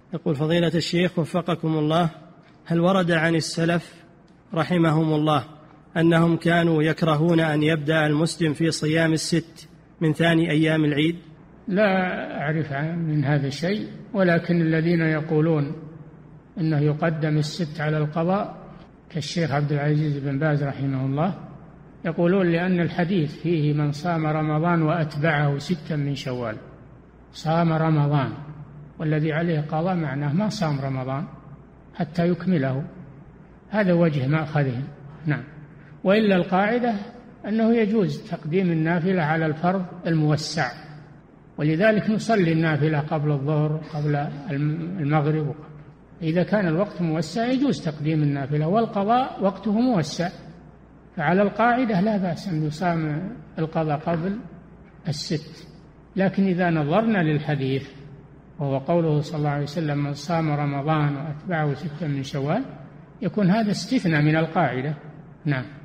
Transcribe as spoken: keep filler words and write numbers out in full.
يقول فضيلة الشيخ وفقكم الله، هل ورد عن السلف رحمهم الله أنهم كانوا يكرهون أن يبدأ المسلم في صيام الست من ثاني أيام العيد؟ لا أعرف من هذا الشيء، ولكن الذين يقولون إنه يقدم الست على القضاء كالشيخ عبد العزيز بن باز رحمه الله يقولون لأن الحديث فيه من صام رمضان وأتبعه ستا من شوال، صام رمضان والذي عليه قضاء معناه ما صام رمضان حتى يكمله، هذا وجه مأخذهم. نعم. وإلا القاعدة أنه يجوز تقديم النافلة على الفرض الموسع، ولذلك نصلي النافلة قبل الظهر قبل المغرب، إذا كان الوقت موسع يجوز تقديم النافلة، والقضاء وقته موسع، فعلى القاعدة لا بأس أن يصام القضاء قبل الست. لكن إذا نظرنا للحديث وهو قوله صلى الله عليه وسلم من صام رمضان وأتبعه ستا من شوال، يكون هذا استثناء من القاعدة. نعم.